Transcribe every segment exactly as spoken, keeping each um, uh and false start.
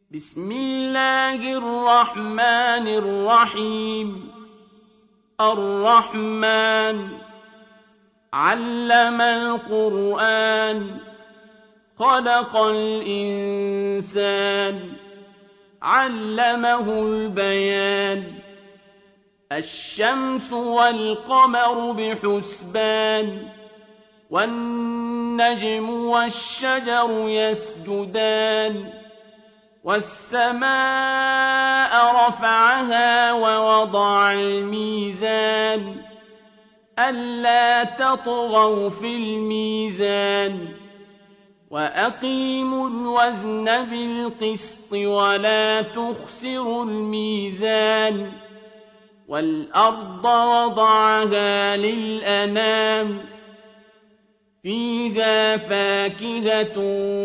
بسم الله الرحمن الرحيم الرحمن علم القرآن خلق الإنسان علمه البيان الشمس والقمر بحسبان والنجم والشجر يسجدان والسماء رفعها ووضع الميزان ألا تطغوا في الميزان وأقيموا الوزن بالقسط ولا تخسروا الميزان والأرض وضعها للأنام فيها فاكهة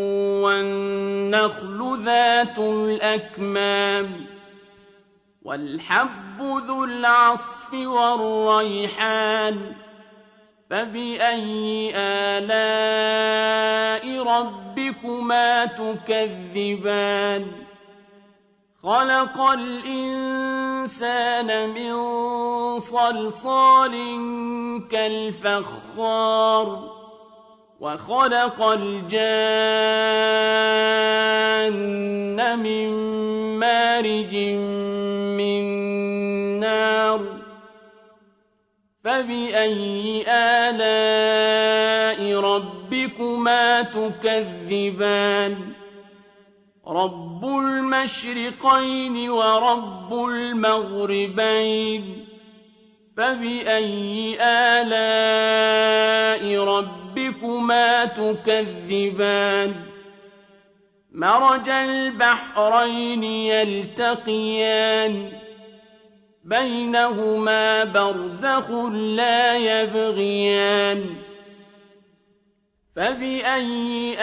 والنخل ذات الأكمام والحب ذو العصف والريحان فبأي آلاء ربكما تكذبان خلق الإنسان من صلصال كالفخار وخلق الجان من مارج من نار فبأي آلاء ربكما تكذبان رب المشرقين ورب المغربين فبأي آلاء ربكما تكذبان مرج البحرين يلتقيان بينهما برزخ لا يبغيان فبأي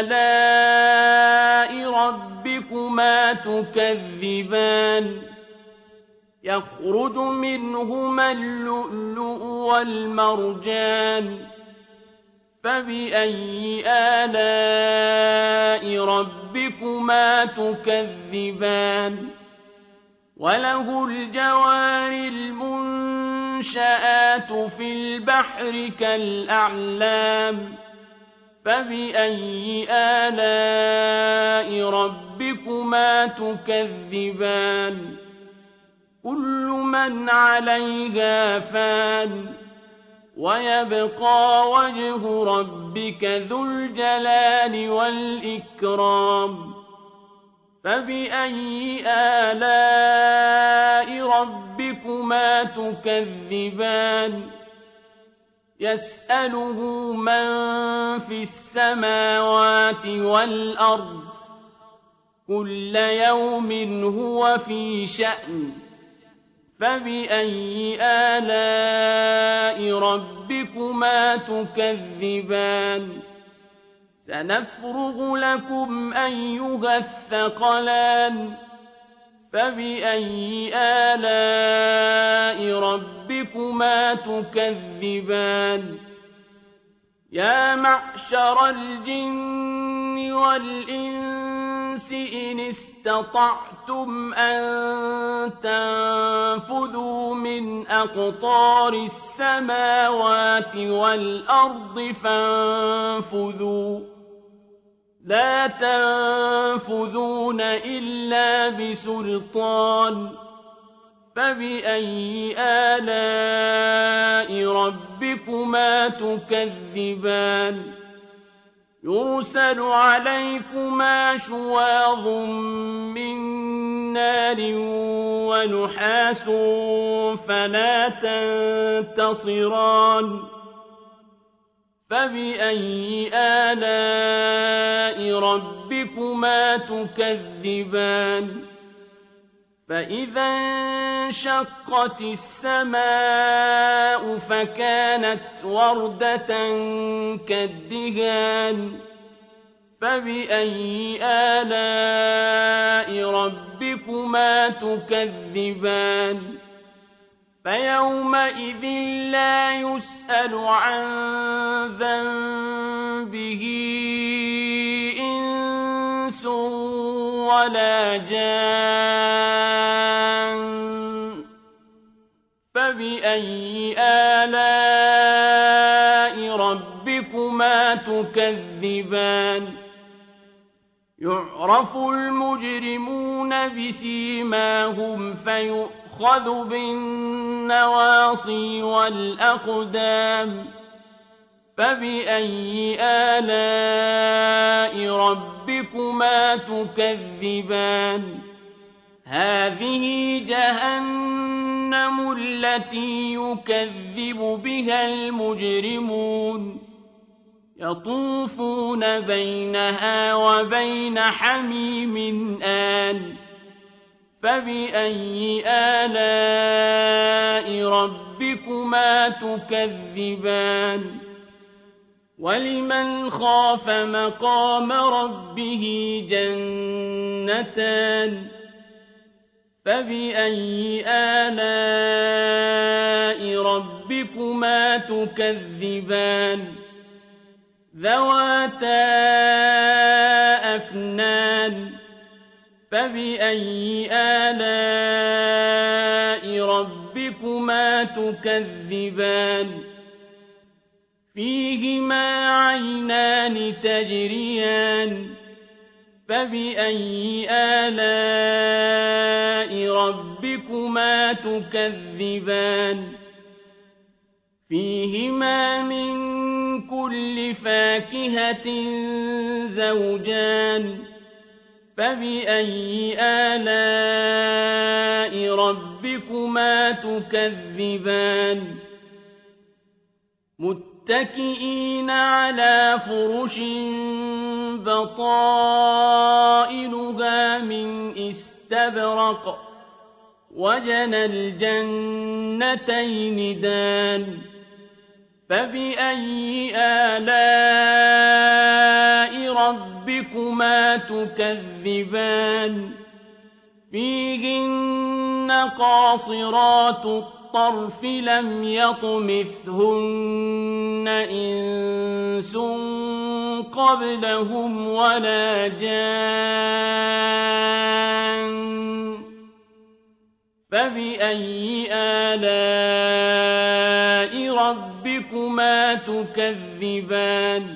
آلاء ربكما تكذبان يخرج منهما اللؤلؤ والمرجان فبأي آلاء ربكما تكذبان وله الجوار المنشآت في البحر كالأعلام فبأي آلاء ربكما تكذبان كل من عليها فان ويبقى وجه ربك ذو الجلال والإكرام فبأي آلاء ربكما تكذبان يسأله من في السماوات والأرض كل يوم هو في شأن فبأي آلاء ربكما تكذبان سنفرغ لكم أيها الثقلان فبأي آلاء ربكما تكذبان يا معشر الجن والإنس إن استطعتم أن تنفذوا من أقطار السماوات والأرض فانفذوا لا تنفذون إلا بسلطان فبأي آلاء ربكما تكذبان يرسل عليكما شواظ من نار ونحاس فلا تنتصران فبأي آلاء ربكما تكذبان فإذا انشقت السماء فكانت وردة كالدهان فبأي آلاء ربكما تكذبان فيومئذ لا يسأل عن ذنبه إنس ولا جان فبأي آلاء ربكما تكذبان يعرف المجرمون بسيماهم فيؤخذ بالنواصي والأقدام فبأي آلاء ربكما تكذبان هذه جهنم التي يكذب بها المجرمون يطوفون بينها وبين حميم آن فبأي آلاء ربكما تكذبان ولمن خاف مقام ربه جنتان فبأي آلاء ربكما تكذبان ذواتا أفنان فبأي آلاء ربكما تكذبان فيهما عينان تجريان فبأي آلاء ربكما تكذبان فيهما من كل فاكهة زوجان فبأي آلاء ربكما تكذبان متكئين على فرش بطائنها من استبرق وجنى الجنتين دان فبأي آلاء ربكما تكذبان فيهن قاصرات الطرف لم يطمثهن إنس قبلهم ولا جان فبأي آلاء ربكما تكذبان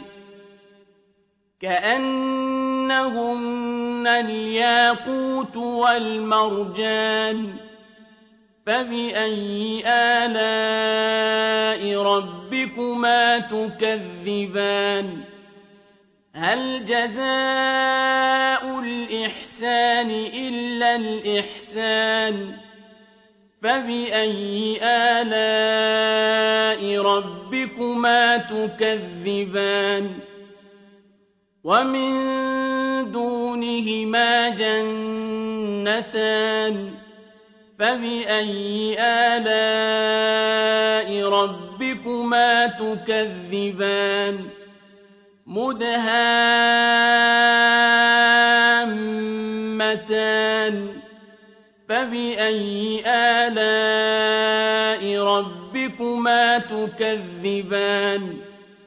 كأنهن الياقوت والمرجان فبأي آلاء ربكما تكذبان هل جزاء الإحسان إلا الإحسان فبأي آلاء ربكما تكذبان ومن دونهما جنتان فبأي آلاء ربكما تكذبان مدهامتان فبأي آلاء ربكما تكذبان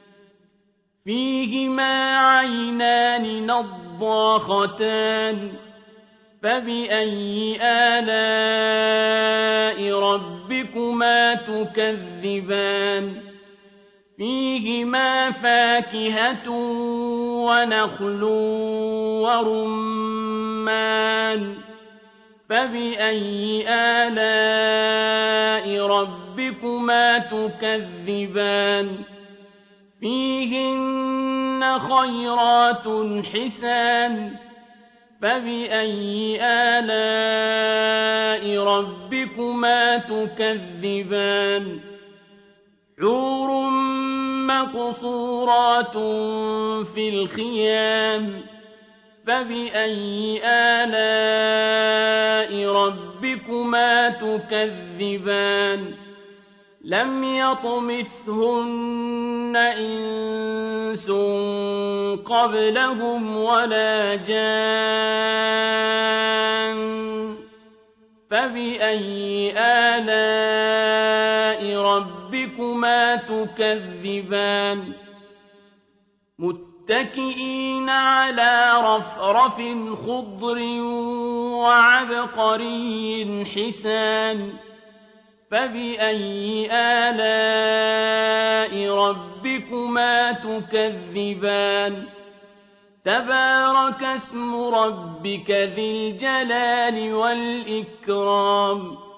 فيهما عينان نضاختان فبأي آلاء ربكما تكذبان فيهما فاكهة ونخل ورمان فبأي آلاء ربكما تكذبان فيهن خيرات حسان فبأي آلاء ربكما تكذبان حور مقصورات في الخيام فبأي آلاء ربكما تكذبان لم يطمثهن إنس قبلهم ولا جان فبأي آلاء ربكما تكذبان متكئين على رفرف خضر وعبقري حسان فبأي آلاء ربكما تكذبان تبارك اسم ربك ذي الجلال والإكرام